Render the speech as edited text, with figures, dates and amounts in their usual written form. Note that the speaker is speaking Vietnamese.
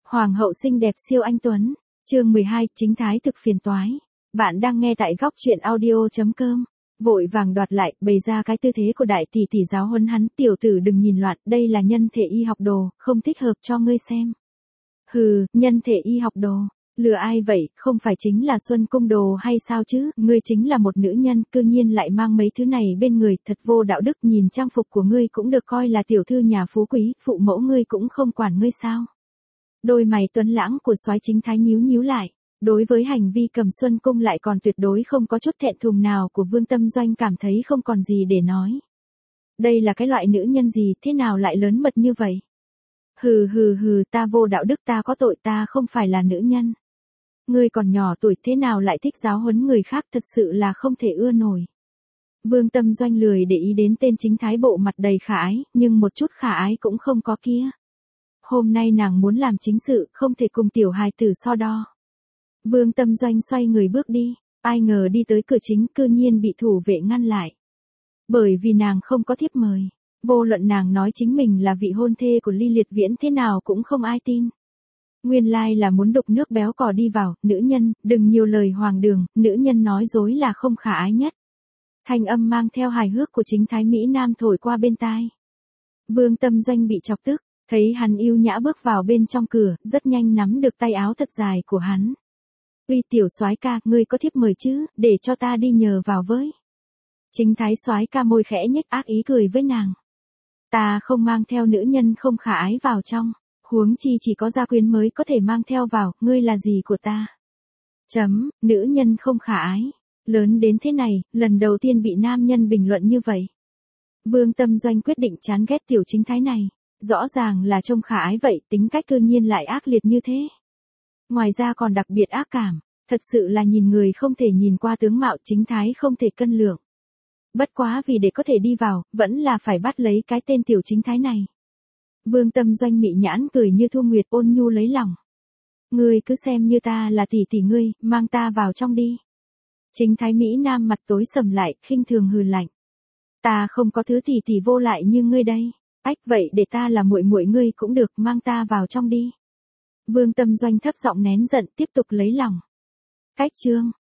Hoàng hậu xinh đẹp siêu anh tuấn. Chương 12, chính thái thực phiền toái. Bạn đang nghe tại góc truyện audio.com. Vội vàng đoạt lại, bày ra cái tư thế của đại tỷ tỷ giáo huấn hắn, tiểu tử đừng nhìn loạn, đây là nhân thể y học đồ, không thích hợp cho ngươi xem. Hừ, nhân thể y học đồ, lừa ai vậy, không phải chính là Xuân Cung đồ hay sao chứ, ngươi chính là một nữ nhân, cư nhiên lại mang mấy thứ này bên người, thật vô đạo đức, nhìn trang phục của ngươi cũng được coi là tiểu thư nhà phú quý, phụ mẫu ngươi cũng không quản ngươi sao. Đôi mày tuấn lãng của soái chính thái nhíu nhíu lại. Đối với hành vi cầm Xuân Cung lại còn tuyệt đối không có chút thẹn thùng nào của Vương Tâm Doanh, cảm thấy không còn gì để nói. Đây là cái loại nữ nhân gì, thế nào lại lớn mật như vậy? Hừ hừ hừ, ta vô đạo đức, ta có tội, ta không phải là nữ nhân. Ngươi còn nhỏ tuổi thế nào lại thích giáo huấn người khác, thật sự là không thể ưa nổi. Vương Tâm Doanh lười để ý đến tên chính thái bộ mặt đầy khả ái, nhưng một chút khả ái cũng không có kia. Hôm nay nàng muốn làm chính sự, không thể cùng tiểu hài tử so đo. Vương Tâm Doanh xoay người bước đi, ai ngờ đi tới cửa chính cư nhiên bị thủ vệ ngăn lại. Bởi vì nàng không có thiếp mời, vô luận nàng nói chính mình là vị hôn thê của Ly Liệt Viễn thế nào cũng không ai tin. Nguyên lai là muốn đục nước béo cò đi vào, nữ nhân, đừng nhiều lời hoàng đường, nữ nhân nói dối là không khả ái nhất. Thanh âm mang theo hài hước của chính thái Mỹ Nam thổi qua bên tai. Vương Tâm Doanh bị chọc tức, thấy hắn yêu nhã bước vào bên trong cửa, rất nhanh nắm được tay áo thật dài của hắn. Uy tiểu soái ca, ngươi có thiếp mời chứ, để cho ta đi nhờ vào với. Chính thái soái ca môi khẽ nhếch ác ý cười với nàng. Ta không mang theo nữ nhân không khả ái vào trong, huống chi chỉ có gia quyến mới có thể mang theo vào, ngươi là gì của ta? Nữ nhân không khả ái, lớn đến thế này, lần đầu tiên bị nam nhân bình luận như vậy. Vương Tâm Doanh quyết định chán ghét tiểu chính thái này, rõ ràng là trông khả ái vậy, tính cách cư nhiên lại ác liệt như thế. Ngoài ra còn đặc biệt ác cảm, thật sự là nhìn người không thể nhìn qua tướng mạo, chính thái không thể cân lượng. Bất quá vì để có thể đi vào, vẫn là phải bắt lấy cái tên tiểu chính thái này. Vương Tâm Doanh mị nhãn cười như thu nguyệt, ôn nhu lấy lòng. Ngươi cứ xem như ta là tỷ tỷ ngươi, mang ta vào trong đi. Chính thái Mỹ Nam mặt tối sầm lại, khinh thường hừ lạnh. Ta không có thứ tỷ tỷ vô lại như ngươi đây. Ách, vậy để ta là muội muội ngươi cũng được, mang ta vào trong đi. Vương Tâm Doanh thấp giọng nén giận, tiếp tục lấy lòng. Cách chương